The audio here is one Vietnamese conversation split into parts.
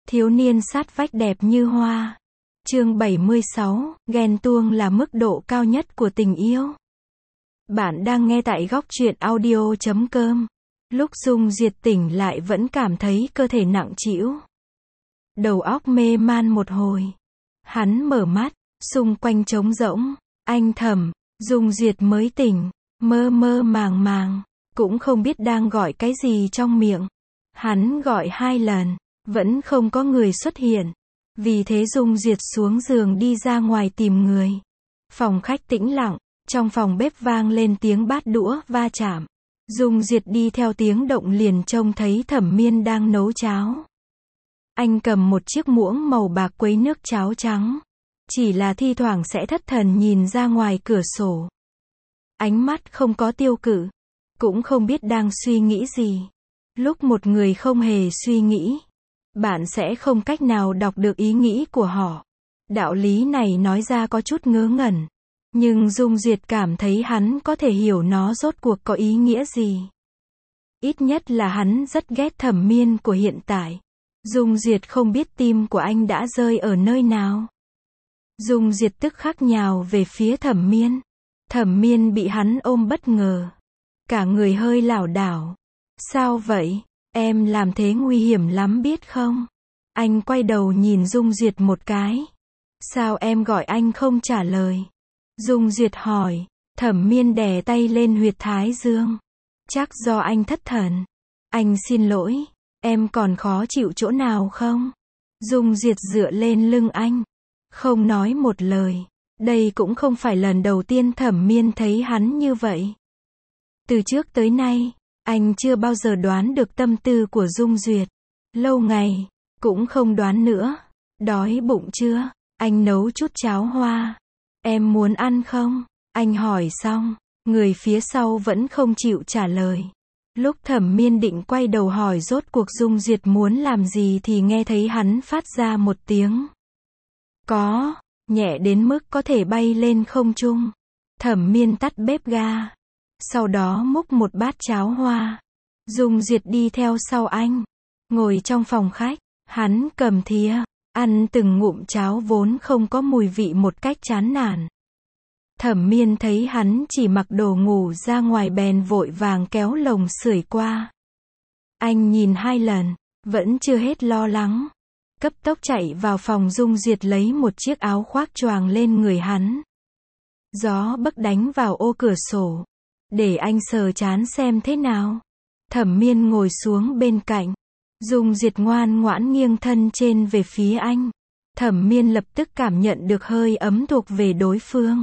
Thiếu niên sát vách đẹp như hoa. Chương 76, ghen tuông là mức độ cao nhất của tình yêu. Bạn đang nghe tại góc truyện audio.com. Lúc Dung Diệt tỉnh lại vẫn cảm thấy cơ thể nặng trĩu. Đầu óc mê man một hồi. Hắn mở mắt, xung quanh trống rỗng. Anh thầm, Dung Diệt mới tỉnh, mơ mơ màng màng, cũng không biết đang gọi cái gì trong miệng. Hắn gọi 2 lần, vẫn không có người xuất hiện. Vì thế Dung Diệt xuống giường đi ra ngoài tìm người. Phòng khách tĩnh lặng, trong phòng bếp vang lên tiếng bát đũa va chạm. Dung Diệt đi theo tiếng động liền trông thấy Thẩm Miên đang nấu cháo. Anh cầm một chiếc muỗng màu bạc quấy nước cháo trắng. Chỉ là thi thoảng sẽ thất thần nhìn ra ngoài cửa sổ. Ánh mắt không có tiêu cự, cũng không biết đang suy nghĩ gì. Lúc một người không hề suy nghĩ, bạn sẽ không cách nào đọc được ý nghĩ của họ. Đạo lý này nói ra có chút ngớ ngẩn, nhưng Dung Diệt cảm thấy hắn có thể hiểu nó rốt cuộc có ý nghĩa gì. Ít nhất là hắn rất ghét Thẩm Miên của hiện tại. Dung Diệt không biết tim của anh đã rơi ở nơi nào. Dung Diệt tức khắc nhào về phía Thẩm Miên. Thẩm Miên bị hắn ôm bất ngờ. Cả người hơi lảo đảo. Sao vậy? Em làm thế nguy hiểm lắm biết không? Anh quay đầu nhìn Dung Diệt một cái. Sao em gọi anh không trả lời? Dung Diệt hỏi. Thẩm Miên đè tay lên huyệt thái dương. Chắc do anh thất thần. Anh xin lỗi. Em còn khó chịu chỗ nào không? Dung Diệt dựa lên lưng anh. Không nói một lời. Đây cũng không phải lần đầu tiên Thẩm Miên thấy hắn như vậy. Từ trước tới nay, anh chưa bao giờ đoán được tâm tư của Dung Duyệt. Lâu ngày, cũng không đoán nữa. Đói bụng chưa? Anh nấu chút cháo hoa. Em muốn ăn không? Anh hỏi xong, người phía sau vẫn không chịu trả lời. Lúc Thẩm Miên định quay đầu hỏi rốt cuộc Dung Duyệt muốn làm gì thì nghe thấy hắn phát ra một tiếng. Có, nhẹ đến mức có thể bay lên không trung. Thẩm Miên tắt bếp ga. Sau đó múc một bát cháo hoa. Dung Duyệt đi theo sau anh. Ngồi trong phòng khách, hắn cầm thìa, ăn từng ngụm cháo vốn không có mùi vị một cách chán nản. Thẩm Miên thấy hắn chỉ mặc đồ ngủ ra ngoài bèn vội vàng kéo lồng sưởi qua. Anh nhìn 2 lần, vẫn chưa hết lo lắng. Cấp tốc chạy vào phòng Dung Duyệt lấy một chiếc áo khoác choàng lên người hắn. Gió bấc đánh vào ô cửa sổ. Để anh sờ trán xem thế nào. Thẩm Miên ngồi xuống bên cạnh. Dung Duyệt ngoan ngoãn nghiêng thân trên về phía anh. Thẩm Miên lập tức cảm nhận được hơi ấm thuộc về đối phương.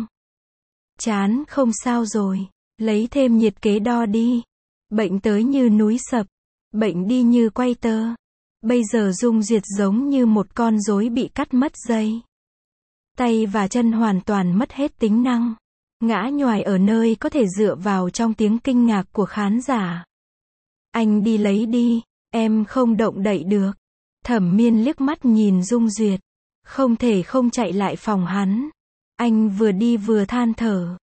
Chán không sao rồi. Lấy thêm nhiệt kế đo đi. Bệnh tới như núi sập. Bệnh đi như quay tơ. Bây giờ Dung Duyệt giống như một con rối bị cắt mất dây. Tay và chân hoàn toàn mất hết tính năng. Ngã nhoài ở nơi có thể dựa vào trong tiếng kinh ngạc của khán giả. Anh đi lấy đi, em không động đậy được. Thẩm Miên liếc mắt nhìn Dung Duyệt. Không thể không chạy lại phòng hắn. Anh vừa đi vừa than thở.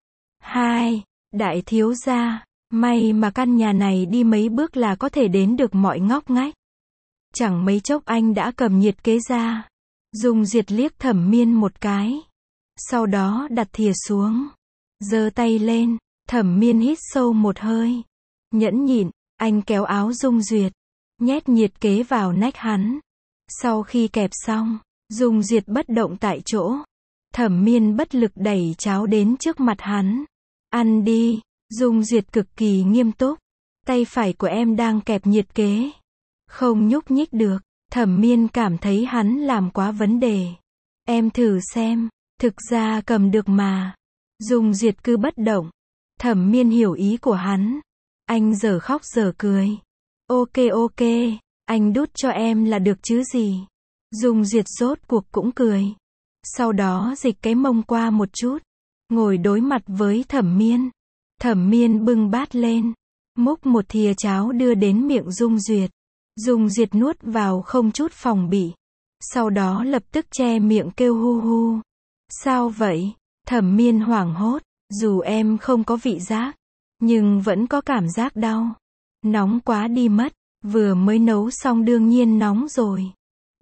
Đại thiếu gia, may mà căn nhà này đi mấy bước là có thể đến được mọi ngóc ngách. Chẳng mấy chốc anh đã cầm nhiệt kế ra. Dung Duyệt liếc Thẩm Miên một cái. Sau đó đặt thìa xuống. Giơ tay lên. Thẩm Miên hít sâu một hơi. Nhẫn nhịn, anh kéo áo Dung Duyệt. Nhét nhiệt kế vào nách hắn. Sau khi kẹp xong, Dung Duyệt bất động tại chỗ. Thẩm Miên bất lực đẩy cháo đến trước mặt hắn. Ăn đi. Dung Duyệt cực kỳ nghiêm túc. Tay phải của em đang kẹp nhiệt kế. Không nhúc nhích được. Thẩm Miên cảm thấy hắn làm quá vấn đề. Em thử xem. Thực ra cầm được mà. Dung Duyệt cứ bất động. Thẩm Miên hiểu ý của hắn. Anh giờ khóc giờ cười. Ok, anh đút cho em là được chứ gì. Dung Duyệt rốt cuộc cũng cười. Sau đó dịch cái mông qua một chút. Ngồi đối mặt với Thẩm Miên. Thẩm Miên bưng bát lên. Múc một thìa cháo đưa đến miệng Dung Duyệt. Dung Duyệt nuốt vào không chút phòng bị. Sau đó lập tức che miệng kêu hu hu. Sao vậy? Thẩm Miên hoảng hốt. Dù em không có vị giác, nhưng vẫn có cảm giác đau. Nóng quá đi mất. Vừa mới nấu xong đương nhiên nóng rồi.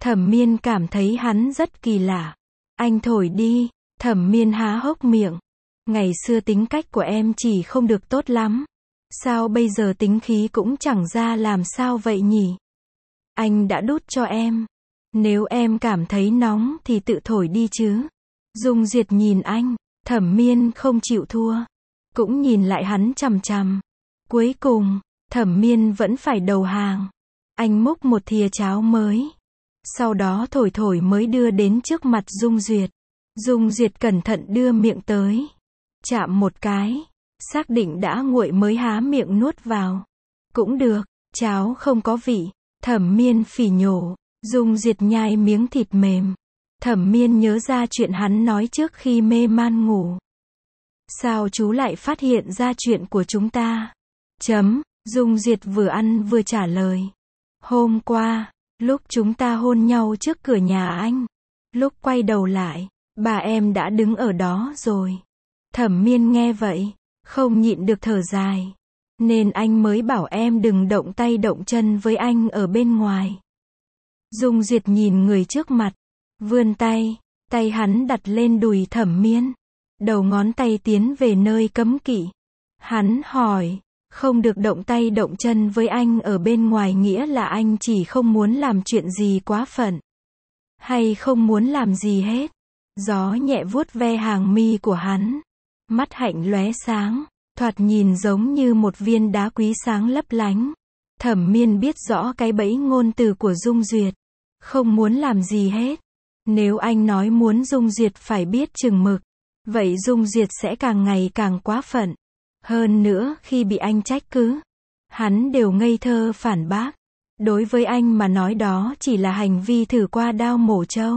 Thẩm Miên cảm thấy hắn rất kỳ lạ. Anh thổi đi. Thẩm Miên há hốc miệng. Ngày xưa tính cách của em chỉ không được tốt lắm. Sao bây giờ tính khí cũng chẳng ra làm sao vậy nhỉ? Anh đã đút cho em. Nếu em cảm thấy nóng thì tự thổi đi chứ. Dung Duyệt nhìn anh. Thẩm Miên không chịu thua. Cũng nhìn lại hắn chằm chằm. Cuối cùng, Thẩm Miên vẫn phải đầu hàng. Anh múc một thìa cháo mới. Sau đó thổi thổi mới đưa đến trước mặt Dung Duyệt. Dung Duyệt cẩn thận đưa miệng tới. Chạm một cái. Xác định đã nguội mới há miệng nuốt vào. Cũng được, cháo không có vị. Thẩm Miên phỉ nhổ. Dung Duyệt nhai miếng thịt mềm. Thẩm Miên nhớ ra chuyện hắn nói trước khi mê man ngủ. Sao chú lại phát hiện ra chuyện của chúng ta? Dung Duyệt vừa ăn vừa trả lời. Hôm qua, lúc chúng ta hôn nhau trước cửa nhà anh. Lúc quay đầu lại, bà em đã đứng ở đó rồi. Thẩm Miên nghe vậy, không nhịn được thở dài. Nên anh mới bảo em đừng động tay động chân với anh ở bên ngoài. Dung Duyệt nhìn người trước mặt. Vươn tay. Tay hắn đặt lên đùi Thẩm Miên. Đầu ngón tay tiến về nơi cấm kỵ. Hắn hỏi. Không được động tay động chân với anh ở bên ngoài nghĩa là anh chỉ không muốn làm chuyện gì quá phận. Hay không muốn làm gì hết. Gió nhẹ vuốt ve hàng mi của hắn. Mắt hạnh lóe sáng. Thoạt nhìn giống như một viên đá quý sáng lấp lánh. Thẩm Miên biết rõ cái bẫy ngôn từ của Dung Duyệt. Không muốn làm gì hết. Nếu anh nói muốn Dung Duyệt phải biết chừng mực. Vậy Dung Duyệt sẽ càng ngày càng quá phận. Hơn nữa khi bị anh trách cứ. Hắn đều ngây thơ phản bác. Đối với anh mà nói đó chỉ là hành vi thử qua đao mổ trâu.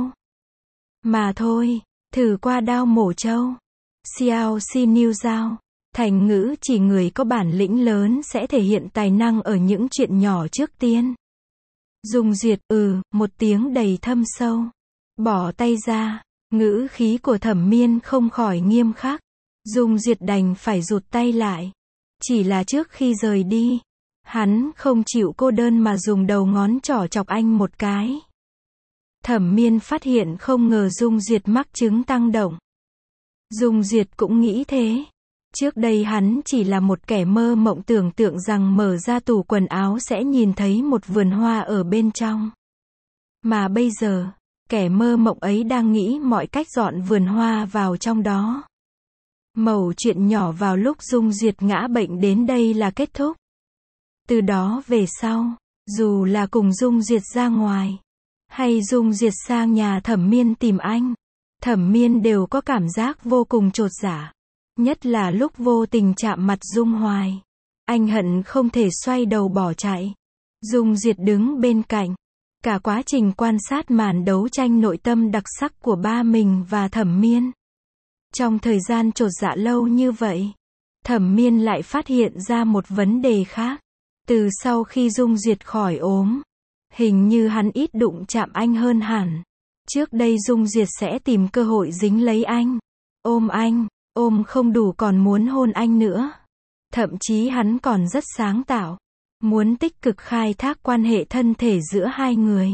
Mà thôi, thử qua đao mổ trâu. Xiao xi niu giao. Thành ngữ chỉ người có bản lĩnh lớn sẽ thể hiện tài năng ở những chuyện nhỏ trước tiên. Dung Duyệt, một tiếng đầy thâm sâu. Bỏ tay ra, ngữ khí của Thẩm Miên không khỏi nghiêm khắc. Dung Duyệt đành phải rụt tay lại. Chỉ là trước khi rời đi, hắn không chịu cô đơn mà dùng đầu ngón trỏ chọc anh một cái. Thẩm Miên phát hiện không ngờ Dung Duyệt mắc chứng tăng động. Dung Duyệt cũng nghĩ thế. Trước đây hắn chỉ là một kẻ mơ mộng tưởng tượng rằng mở ra tủ quần áo sẽ nhìn thấy một vườn hoa ở bên trong. Mà bây giờ, kẻ mơ mộng ấy đang nghĩ mọi cách dọn vườn hoa vào trong đó. Mẩu chuyện nhỏ vào lúc Dung Duyệt ngã bệnh đến đây là kết thúc. Từ đó về sau, dù là cùng Dung Duyệt ra ngoài, hay Dung Duyệt sang nhà Thẩm Miên tìm anh, Thẩm Miên đều có cảm giác vô cùng chột dạ. Nhất là lúc vô tình chạm mặt Dung Hoài. Anh hận không thể xoay đầu bỏ chạy. Dung Duyệt đứng bên cạnh. Cả quá trình quan sát màn đấu tranh nội tâm đặc sắc của ba mình và Thẩm Miên. Trong thời gian chột dạ lâu như vậy, Thẩm Miên lại phát hiện ra một vấn đề khác. Từ sau khi Dung Duyệt khỏi ốm, hình như hắn ít đụng chạm anh hơn hẳn. Trước đây Dung Duyệt sẽ tìm cơ hội dính lấy anh, ôm anh. Ôm không đủ còn muốn hôn anh nữa. Thậm chí hắn còn rất sáng tạo. Muốn tích cực khai thác quan hệ thân thể giữa hai người.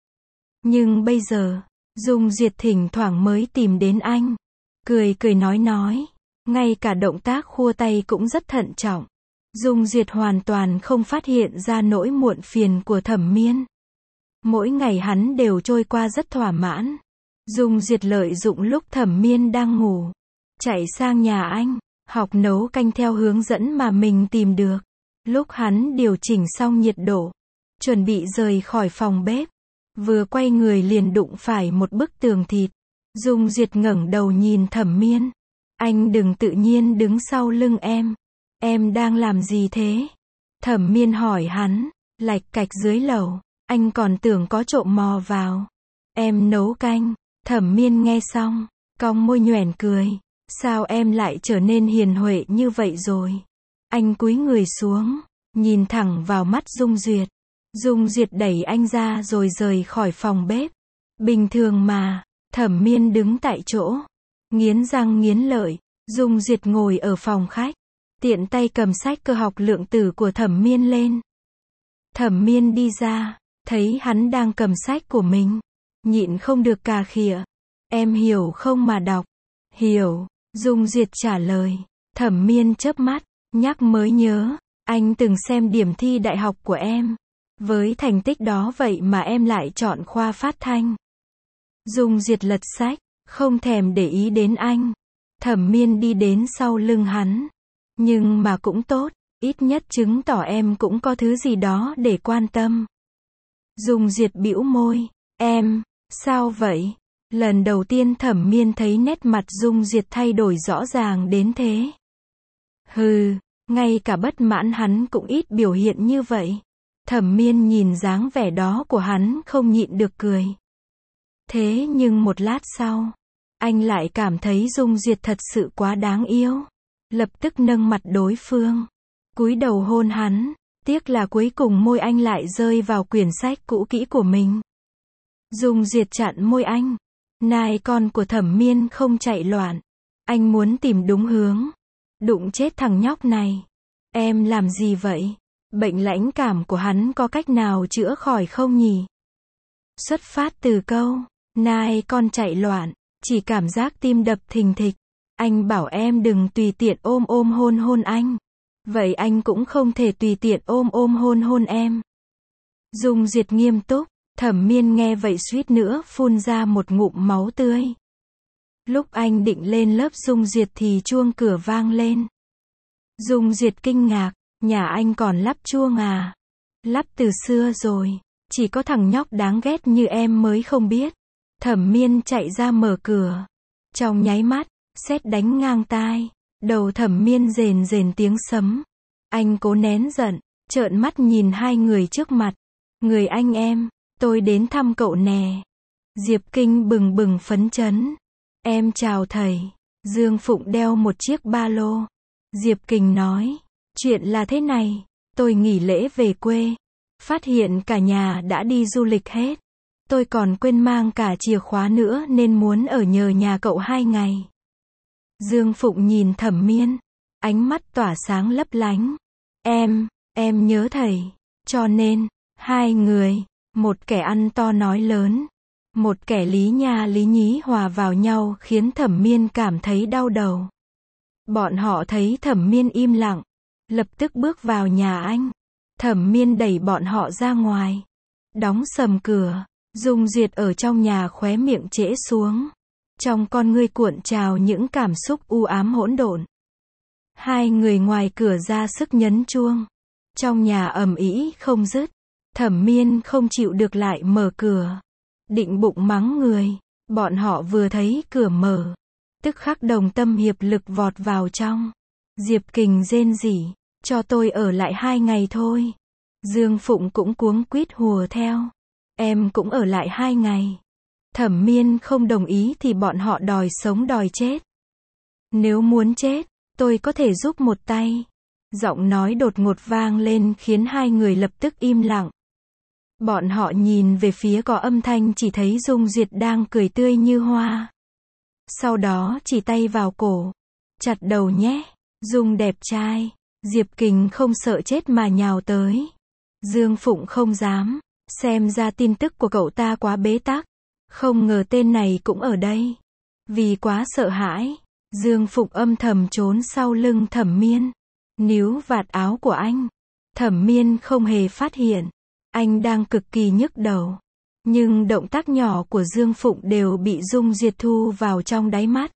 Nhưng bây giờ, Dung Duyệt thỉnh thoảng mới tìm đến anh. Cười cười nói. Ngay cả động tác khua tay cũng rất thận trọng. Dung Duyệt hoàn toàn không phát hiện ra nỗi muộn phiền của Thẩm Miên. Mỗi ngày hắn đều trôi qua rất thỏa mãn. Dung Duyệt lợi dụng lúc Thẩm Miên đang ngủ. Chạy sang nhà anh, học nấu canh theo hướng dẫn mà mình tìm được. Lúc hắn điều chỉnh xong nhiệt độ, chuẩn bị rời khỏi phòng bếp, vừa quay người liền đụng phải một bức tường thịt. Dung Duyệt ngẩng đầu nhìn Thẩm Miên. Anh đừng tự nhiên đứng sau lưng em. Em đang làm gì thế? Thẩm Miên hỏi hắn, lạch cạch dưới lầu, anh còn tưởng có trộm mò vào. Em nấu canh. Thẩm Miên nghe xong, cong môi nhoẻn cười. Sao em lại trở nên hiền huệ như vậy rồi? Anh cúi người xuống, nhìn thẳng vào mắt Dung Duyệt. Dung Duyệt đẩy anh ra rồi rời khỏi phòng bếp. Bình thường mà, Thẩm Miên đứng tại chỗ, nghiến răng nghiến lợi. Dung Duyệt ngồi ở phòng khách, tiện tay cầm sách cơ học lượng tử của Thẩm Miên lên. Thẩm Miên đi ra, thấy hắn đang cầm sách của mình, nhịn không được cà khịa. Em hiểu không mà đọc? Hiểu, Dung Duyệt trả lời. Thẩm Miên chớp mắt, nhắc mới nhớ, anh từng xem điểm thi đại học của em. Với thành tích đó vậy mà em lại chọn khoa phát thanh. Dung Duyệt lật sách, không thèm để ý đến anh. Thẩm Miên đi đến sau lưng hắn. Nhưng mà cũng tốt, ít nhất chứng tỏ em cũng có thứ gì đó để quan tâm. Dung Duyệt bĩu môi. Em, sao vậy? Lần đầu tiên Thẩm Miên thấy nét mặt Dung Duyệt thay đổi rõ ràng đến thế. Hừ, ngay cả bất mãn hắn cũng ít biểu hiện như vậy. Thẩm Miên nhìn dáng vẻ đó của hắn không nhịn được cười. Thế nhưng một lát sau, anh lại cảm thấy Dung Duyệt thật sự quá đáng yêu. Lập tức nâng mặt đối phương, cúi đầu hôn hắn. Tiếc là cuối cùng môi anh lại rơi vào quyển sách cũ kỹ của mình. Dung Duyệt chặn môi anh. Nai con của Thẩm Miên không chạy loạn. Anh muốn tìm đúng hướng. Đụng chết thằng nhóc này. Em làm gì vậy? Bệnh lãnh cảm của hắn có cách nào chữa khỏi không nhỉ? Xuất phát từ câu nai con chạy loạn, chỉ cảm giác tim đập thình thịch. Anh bảo em đừng tùy tiện ôm hôn anh. Vậy anh cũng không thể tùy tiện ôm hôn em. Dung Duyệt nghiêm túc. Thẩm Miên nghe vậy suýt nữa phun ra một ngụm máu tươi. Lúc anh định lên lớp Dung Duyệt thì chuông cửa vang lên. Dung Duyệt kinh ngạc. Nhà anh còn lắp chuông à? Lắp từ xưa rồi. Chỉ có thằng nhóc đáng ghét như em mới không biết. Thẩm Miên chạy ra mở cửa. Trong nháy mắt, sét đánh ngang tai. Đầu Thẩm Miên rền rền tiếng sấm. Anh cố nén giận, trợn mắt nhìn hai người trước mặt. Người anh em, tôi đến thăm cậu nè. Diệp Kinh bừng bừng phấn chấn. Em chào thầy. Dương Phụng đeo một chiếc ba lô. Diệp Kinh nói. Chuyện là thế này, tôi nghỉ lễ về quê. Phát hiện cả nhà đã đi du lịch hết. Tôi còn quên mang cả chìa khóa nữa nên muốn ở nhờ nhà cậu 2 ngày. Dương Phụng nhìn Thẩm Miên. Ánh mắt tỏa sáng lấp lánh. Em nhớ thầy. Cho nên, hai người, một kẻ ăn to nói lớn. Một kẻ lý nha lý nhí hòa vào nhau khiến Thẩm Miên cảm thấy đau đầu. Bọn họ thấy Thẩm Miên im lặng. Lập tức bước vào nhà anh. Thẩm Miên đẩy bọn họ ra ngoài. Đóng sầm cửa. Dung Duyệt ở trong nhà khóe miệng trễ xuống. Trong con ngươi cuộn trào những cảm xúc u ám hỗn độn. Hai người ngoài cửa ra sức nhấn chuông. Trong nhà ầm ĩ không dứt. Thẩm Miên không chịu được lại mở cửa. Định bụng mắng người. Bọn họ vừa thấy cửa mở. Tức khắc đồng tâm hiệp lực vọt vào trong. Diệp Kình rên rỉ. Cho tôi ở lại 2 ngày thôi. Dương Phụng cũng cuống quýt hùa theo. Em cũng ở lại 2 ngày. Thẩm Miên không đồng ý thì bọn họ đòi sống đòi chết. Nếu muốn chết, tôi có thể giúp một tay. Giọng nói đột ngột vang lên khiến hai người lập tức im lặng. Bọn họ nhìn về phía có âm thanh chỉ thấy Dung Duyệt đang cười tươi như hoa. Sau đó chỉ tay vào cổ. Chặt đầu nhé, Dung đẹp trai. Diệp Kình không sợ chết mà nhào tới. Dương Phụng không dám. Xem ra tin tức của cậu ta quá bế tắc. Không ngờ tên này cũng ở đây. Vì quá sợ hãi, Dương Phụng âm thầm trốn sau lưng Thẩm Miên. Níu vạt áo của anh. Thẩm Miên không hề phát hiện. Anh đang cực kỳ nhức đầu. Nhưng động tác nhỏ của Dương Phụng đều bị Dung Duyệt thu vào trong đáy mắt.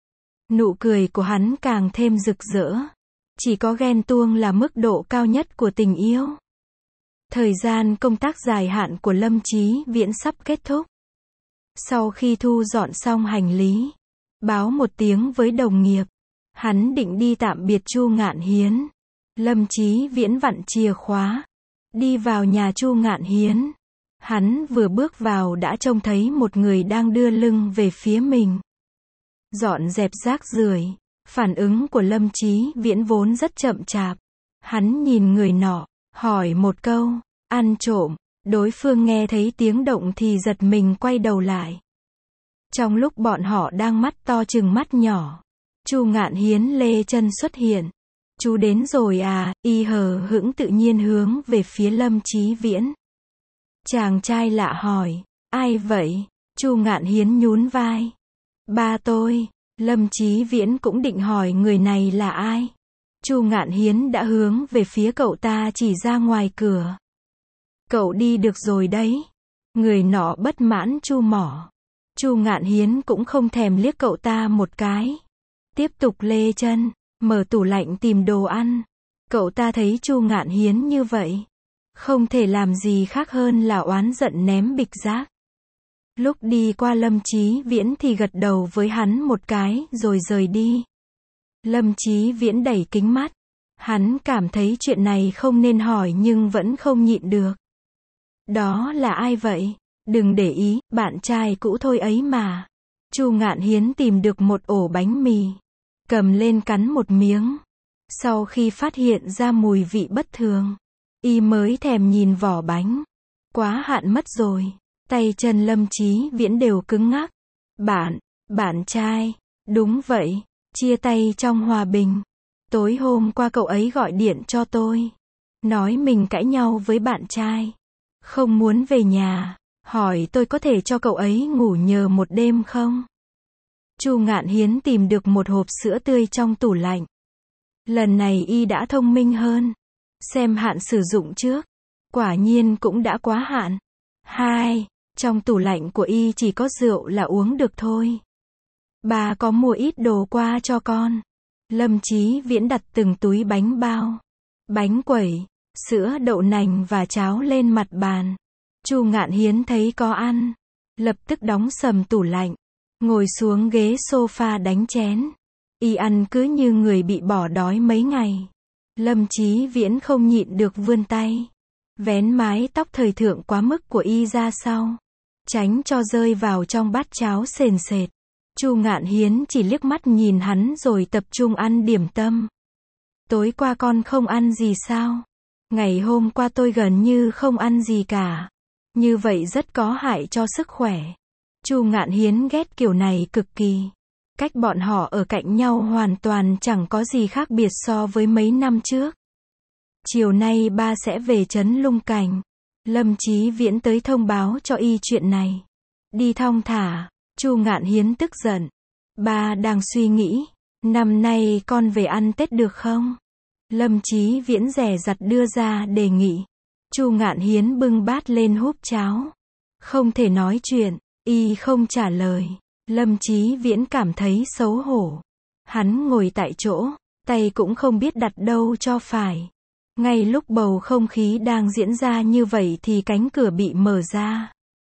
Nụ cười của hắn càng thêm rực rỡ. Chỉ có ghen tuông là mức độ cao nhất của tình yêu. Thời gian công tác dài hạn của Lâm Chí Viễn sắp kết thúc. Sau khi thu dọn xong hành lý, báo một tiếng với đồng nghiệp, hắn định đi tạm biệt Chu Ngạn Hiến. Lâm Chí Viễn vặn chìa khóa, đi vào nhà Chu Ngạn Hiến. Hắn vừa bước vào đã trông thấy một người đang đưa lưng về phía mình. Dọn dẹp rác rưởi. Phản ứng của Lâm Chí Viễn vốn rất chậm chạp. Hắn nhìn người nọ, hỏi một câu, ăn trộm. Đối phương nghe thấy tiếng động thì giật mình quay đầu lại. Trong lúc bọn họ đang mắt to chừng mắt nhỏ, Chu Ngạn Hiến lê chân xuất hiện. Chú đến rồi à? Y hờ hững tự nhiên hướng về phía Lâm Chí Viễn. Chàng trai lạ hỏi, ai vậy? Chu Ngạn Hiến nhún vai. Ba tôi. Lâm Chí Viễn cũng định hỏi người này là ai. Chu Ngạn Hiến đã hướng về phía cậu ta chỉ ra ngoài cửa. Cậu đi được rồi đấy. Người nọ bất mãn chu mỏ. Chu Ngạn Hiến cũng không thèm liếc cậu ta một cái. Tiếp tục lê chân, mở tủ lạnh tìm đồ ăn. Cậu ta thấy Chu Ngạn Hiến như vậy, không thể làm gì khác hơn là oán giận ném bịch rác. Lúc đi qua Lâm Chí Viễn thì gật đầu với hắn một cái rồi rời đi. Lâm Chí Viễn đẩy kính mắt. Hắn cảm thấy chuyện này không nên hỏi nhưng vẫn không nhịn được. Đó là ai vậy? Đừng để ý, bạn trai cũ thôi ấy mà. Chu Ngạn Hiến tìm được một ổ bánh mì, cầm lên cắn một miếng. Sau khi phát hiện ra mùi vị bất thường, y mới thèm nhìn vỏ bánh. Quá hạn mất rồi. Tay chân Lâm Chí Viễn đều cứng ngắc. Bạn trai. Đúng vậy. Chia tay trong hòa bình. Tối hôm qua cậu ấy gọi điện cho tôi. Nói mình cãi nhau với bạn trai. Không muốn về nhà. Hỏi tôi có thể cho cậu ấy ngủ nhờ một đêm không? Chu Ngạn Hiến tìm được một hộp sữa tươi trong tủ lạnh. Lần này y đã thông minh hơn. Xem hạn sử dụng trước. Quả nhiên cũng đã quá hạn. 2. Trong tủ lạnh của y chỉ có rượu là uống được thôi. Bà có mua ít đồ qua cho con. Lâm Chí Viễn đặt từng túi bánh bao, bánh quẩy, sữa đậu nành và cháo lên mặt bàn. Chu Ngạn Hiến thấy có ăn, lập tức đóng sầm tủ lạnh, ngồi xuống ghế sofa đánh chén. Y ăn cứ như người bị bỏ đói mấy ngày. Lâm Chí Viễn không nhịn được vươn tay, vén mái tóc thời thượng quá mức của y ra sau, tránh cho rơi vào trong bát cháo sền sệt. Chu Ngạn Hiến chỉ liếc mắt nhìn hắn rồi tập trung ăn điểm tâm. Tối qua con không ăn gì sao? Ngày hôm qua tôi gần như không ăn gì cả. Như vậy rất có hại cho sức khỏe. Chu Ngạn Hiến ghét kiểu này cực kỳ. Cách bọn họ ở cạnh nhau hoàn toàn chẳng có gì khác biệt so với mấy năm trước. Chiều nay ba sẽ về trấn Lung Cảnh. Lâm Chí Viễn tới thông báo cho y chuyện này. Đi thong thả. Chu Ngạn Hiến tức giận. Ba đang suy nghĩ, năm nay con về ăn Tết được không? Lâm Chí Viễn dè dặt đưa ra đề nghị. Chu Ngạn Hiến bưng bát lên húp cháo. Không thể nói chuyện, y không trả lời. Lâm Chí Viễn cảm thấy xấu hổ. Hắn ngồi tại chỗ, tay cũng không biết đặt đâu cho phải. Ngay lúc bầu không khí đang diễn ra như vậy thì cánh cửa bị mở ra.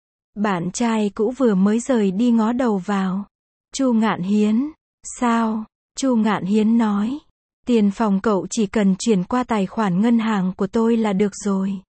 Bạn trai cũ vừa mới rời đi ngó đầu vào. Chu Ngạn Hiến. Sao? Chu Ngạn Hiến nói. Tiền phòng cậu chỉ cần chuyển qua tài khoản ngân hàng của tôi là được rồi.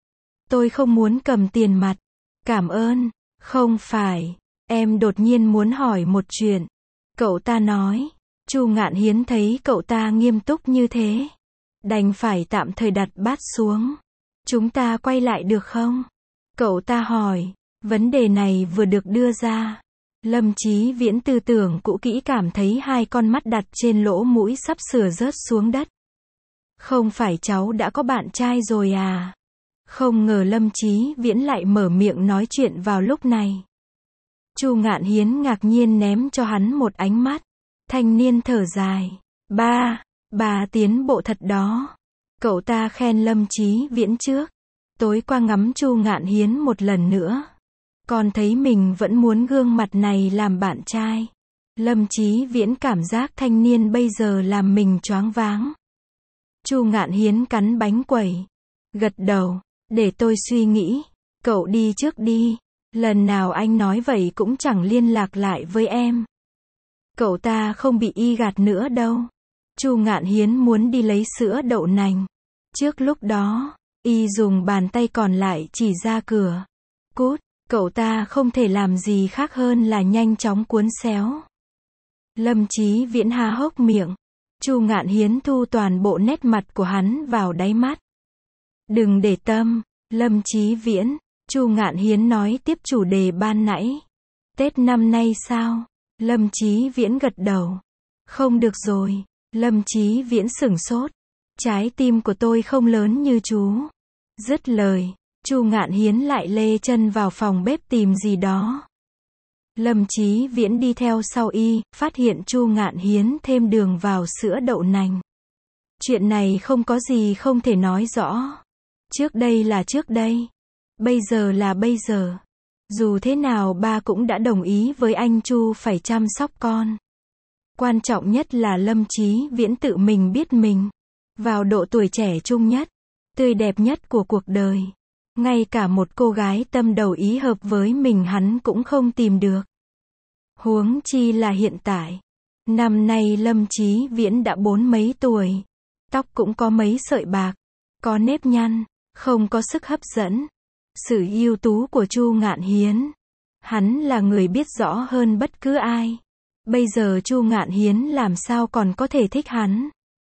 Tôi không muốn cầm tiền mặt. Cảm ơn. Không phải. Em đột nhiên muốn hỏi một chuyện. Cậu ta nói. Chu Ngạn Hiến thấy cậu ta nghiêm túc như thế, đành phải tạm thời đặt bát xuống. Chúng ta quay lại được không? Cậu ta hỏi. Vấn đề này vừa được đưa ra, Lâm Chí Viễn tư tưởng cũ kỹ cảm thấy hai con mắt đặt trên lỗ mũi sắp sửa rớt xuống đất. Không phải cháu đã có bạn trai rồi à? Không ngờ Lâm Chí Viễn lại mở miệng nói chuyện vào lúc này. Chu Ngạn Hiến ngạc nhiên ném cho hắn một ánh mắt. Thanh niên thở dài. Bà tiến bộ thật đó. Cậu ta khen Lâm Chí Viễn trước. Tối qua ngắm Chu Ngạn Hiến một lần nữa. Còn thấy mình vẫn muốn gương mặt này làm bạn trai. Lâm Chí Viễn cảm giác thanh niên bây giờ làm mình choáng váng. Chu Ngạn Hiến cắn bánh quẩy. Gật đầu. Để tôi suy nghĩ. Cậu đi trước đi. Lần nào anh nói vậy cũng chẳng liên lạc lại với em. Cậu ta không bị y gạt nữa đâu. Chu Ngạn Hiến muốn đi lấy sữa đậu nành. Trước lúc đó, y dùng bàn tay còn lại chỉ ra cửa. Cút. Cậu ta không thể làm gì khác hơn là nhanh chóng cuốn xéo. Lâm Chí Viễn há hốc miệng. Chu Ngạn Hiến thu toàn bộ nét mặt của hắn vào đáy mắt. Đừng để tâm, Lâm Chí Viễn. Chu Ngạn Hiến nói tiếp chủ đề ban nãy. Tết năm nay sao? Lâm Chí Viễn gật đầu. Không được rồi. Lâm Chí Viễn sửng sốt. Trái tim của tôi không lớn như chú. Dứt lời, Chu Ngạn Hiến lại lê chân vào phòng bếp tìm gì đó. Lâm Chí Viễn đi theo sau y, phát hiện Chu Ngạn Hiến thêm đường vào sữa đậu nành. Chuyện này không có gì không thể nói rõ. Trước đây là trước đây. Bây giờ là bây giờ. Dù thế nào ba cũng đã đồng ý với anh Chu phải chăm sóc con. Quan trọng nhất là Lâm Chí Viễn tự mình biết mình. Vào độ tuổi trẻ trung nhất, tươi đẹp nhất của cuộc đời. Ngay cả một cô gái tâm đầu ý hợp với mình hắn cũng không tìm được. Huống chi là hiện tại. Năm nay Lâm Chí Viễn đã 40 mấy tuổi. Tóc cũng có mấy sợi bạc. Có nếp nhăn. Không có sức hấp dẫn. Sự ưu tú của Chu Ngạn Hiến. Hắn là người biết rõ hơn bất cứ ai. Bây giờ Chu Ngạn Hiến làm sao còn có thể thích hắn.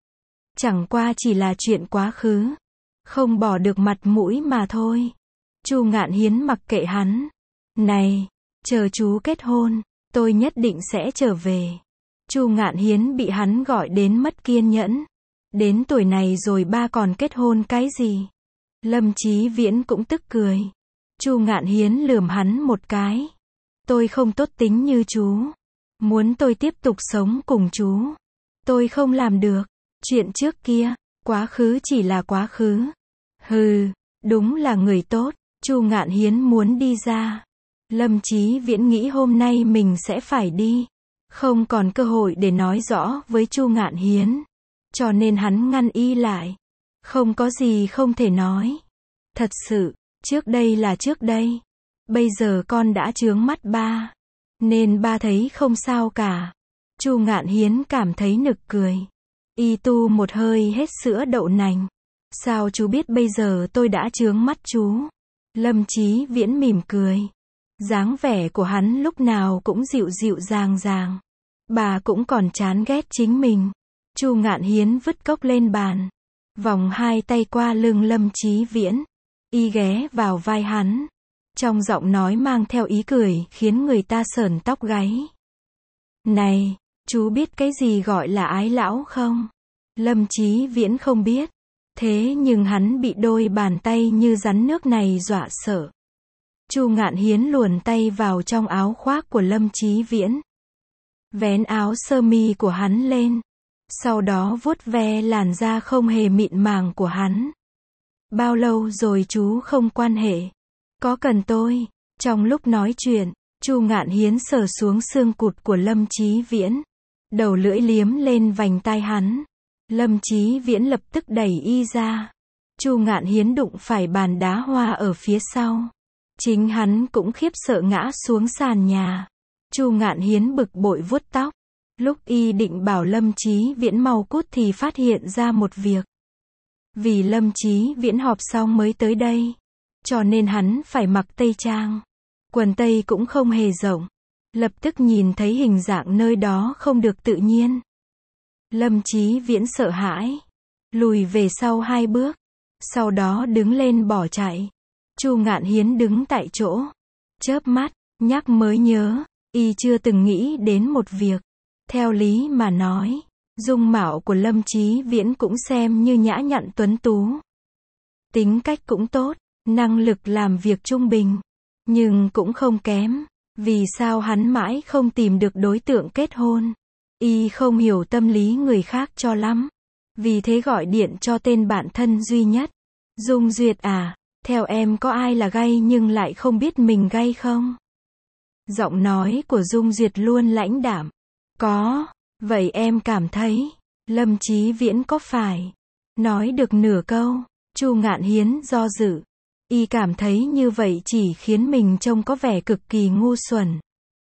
Chẳng qua chỉ là chuyện quá khứ. Không bỏ được mặt mũi mà thôi. Chu Ngạn Hiến mặc kệ hắn. Này, chờ chú kết hôn, tôi nhất định sẽ trở về. Chu Ngạn Hiến bị hắn gọi đến mất kiên nhẫn. Đến tuổi này rồi ba còn kết hôn cái gì? Lâm Chí Viễn cũng tức cười. Chu Ngạn Hiến lườm hắn một cái. Tôi không tốt tính như chú. Muốn tôi tiếp tục sống cùng chú. Tôi không làm được. Chuyện trước kia, quá khứ chỉ là quá khứ. Hừ, đúng là người tốt. Chu Ngạn Hiến muốn đi ra. Lâm Chí Viễn nghĩ hôm nay mình sẽ phải đi. Không còn cơ hội để nói rõ với Chu Ngạn Hiến. Cho nên hắn ngăn y lại. Không có gì không thể nói. Thật sự, trước đây là trước đây. Bây giờ con đã chướng mắt ba. Nên ba thấy không sao cả. Chu Ngạn Hiến cảm thấy nực cười. Y tu một hơi hết sữa đậu nành. Sao chú biết bây giờ tôi đã chướng mắt chú? Lâm Chí Viễn mỉm cười. Dáng vẻ của hắn lúc nào cũng dịu dịu dàng dàng. Bà cũng còn chán ghét chính mình. Chu Ngạn Hiến vứt cốc lên bàn. Vòng hai tay qua lưng Lâm Chí Viễn. Y ghé vào vai hắn. Trong giọng nói mang theo ý cười khiến người ta sởn tóc gáy. Này, chú biết cái gì gọi là ái lão không? Lâm Chí Viễn không biết. Thế nhưng hắn bị đôi bàn tay như rắn nước này dọa sợ. Chu Ngạn Hiến luồn tay vào trong áo khoác của Lâm Chí Viễn. Vén áo sơ mi của hắn lên. Sau đó vuốt ve làn da không hề mịn màng của hắn. Bao lâu rồi chú không quan hệ? Có cần tôi? Trong lúc nói chuyện, Chu Ngạn Hiến sờ xuống xương cụt của Lâm Chí Viễn. Đầu lưỡi liếm lên vành tai hắn. Lâm Chí Viễn lập tức đẩy y ra. Chu Ngạn Hiến đụng phải bàn đá hoa ở phía sau. Chính hắn cũng khiếp sợ ngã xuống sàn nhà. Chu Ngạn Hiến bực bội vuốt tóc. Lúc y định bảo Lâm Chí Viễn mau cút thì phát hiện ra một việc. Vì Lâm Chí Viễn họp xong mới tới đây. Cho nên hắn phải mặc tây trang. Quần tây cũng không hề rộng. Lập tức nhìn thấy hình dạng nơi đó không được tự nhiên. Lâm Chí Viễn sợ hãi. Lùi về sau 2 bước. Sau đó đứng lên bỏ chạy. Chu Ngạn Hiến đứng tại chỗ. Chớp mắt, nhắc mới nhớ. Y chưa từng nghĩ đến một việc. Theo lý mà nói, dung mạo của Lâm Chí Viễn cũng xem như nhã nhặn tuấn tú. Tính cách cũng tốt, năng lực làm việc trung bình. Nhưng cũng không kém. Vì sao hắn mãi không tìm được đối tượng kết hôn? Y không hiểu tâm lý người khác cho lắm. Vì thế gọi điện cho tên bạn thân duy nhất. Dung Duyệt à, theo em có ai là gay nhưng lại không biết mình gay không? Giọng nói của Dung Duyệt luôn lãnh đạm. Có, vậy em cảm thấy, Lâm Chí Viễn có phải? Nói được nửa câu, Chu Ngạn Hiến do dự. Y cảm thấy như vậy chỉ khiến mình trông có vẻ cực kỳ ngu xuẩn.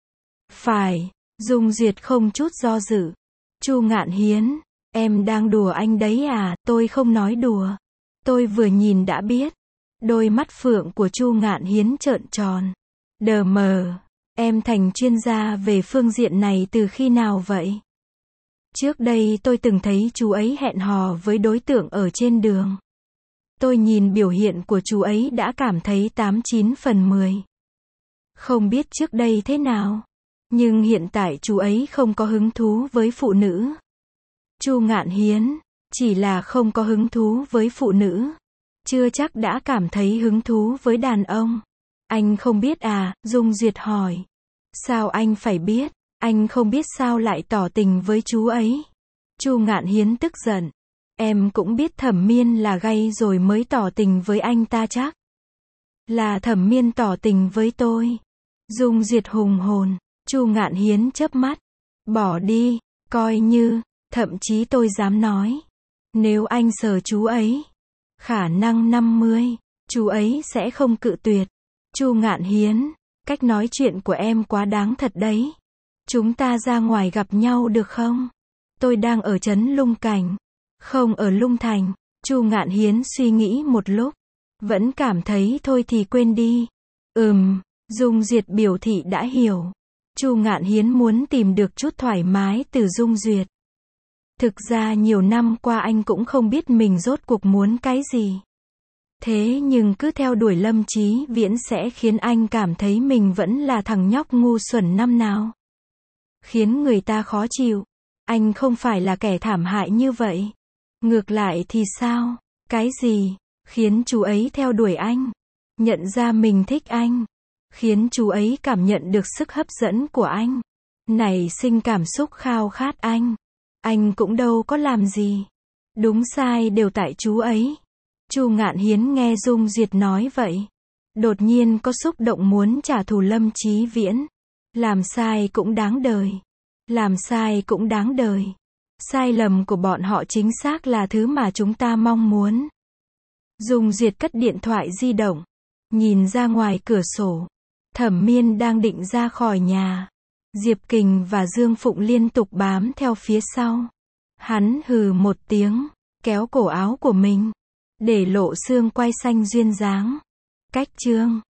Phải, Dung Duyệt không chút do dự. Chu Ngạn Hiến, em đang đùa anh đấy à? Tôi không nói đùa. Tôi vừa nhìn đã biết. Đôi mắt phượng của Chu Ngạn Hiến trợn tròn. Đờ mờ, em thành chuyên gia về phương diện này từ khi nào vậy? Trước đây tôi từng thấy chú ấy hẹn hò với đối tượng ở trên đường. Tôi nhìn biểu hiện của chú ấy đã cảm thấy 89 phần 10. Không biết trước đây thế nào, nhưng hiện tại chú ấy không có hứng thú với phụ nữ. Chu Ngạn Hiến, chỉ là không có hứng thú với phụ nữ, chưa chắc đã cảm thấy hứng thú với đàn ông. Anh không biết à? Dung Duyệt hỏi. Sao anh phải biết? Anh không biết sao lại tỏ tình với chú ấy. Chu Ngạn Hiến tức giận. Em cũng biết Thẩm Miên là gay rồi mới tỏ tình với anh ta chắc. Là Thẩm Miên tỏ tình với tôi. Dung Duyệt hùng hồn. Chu Ngạn Hiến chớp mắt. Bỏ đi, coi như, thậm chí tôi dám nói. Nếu anh sờ chú ấy, khả năng 50, chú ấy sẽ không cự tuyệt. Chu Ngạn Hiến, cách nói chuyện của em quá đáng thật đấy. Chúng ta ra ngoài gặp nhau được không? Tôi đang ở trấn Lung Cảnh, không ở Lung Thành. Chu Ngạn Hiến suy nghĩ một lúc, vẫn cảm thấy thôi thì quên đi. Dung Duyệt biểu thị đã hiểu. Chu Ngạn Hiến muốn tìm được chút thoải mái từ Dung Duyệt. Thực ra nhiều năm qua anh cũng không biết mình rốt cuộc muốn cái gì. Thế nhưng cứ theo đuổi Lâm Chí Viễn sẽ khiến anh cảm thấy mình vẫn là thằng nhóc ngu xuẩn năm nào. Khiến người ta khó chịu. Anh không phải là kẻ thảm hại như vậy. Ngược lại thì sao? Cái gì khiến chú ấy theo đuổi anh? Nhận ra mình thích anh. Khiến chú ấy cảm nhận được sức hấp dẫn của anh. Nảy sinh cảm xúc khao khát anh. Anh cũng đâu có làm gì. Đúng sai đều tại chú ấy. Chu Ngạn Hiến nghe Dung Duyệt nói vậy, đột nhiên có xúc động muốn trả thù Lâm Chí Viễn. Làm sai cũng đáng đời. Làm sai cũng đáng đời. Sai lầm của bọn họ chính xác là thứ mà chúng ta mong muốn. Dung Duyệt cất điện thoại di động, nhìn ra ngoài cửa sổ. Thẩm Miên đang định ra khỏi nhà. Diệp Kình và Dương Phụng liên tục bám theo phía sau. Hắn hừ một tiếng, kéo cổ áo của mình, để lộ xương quai xanh duyên dáng. Cách chương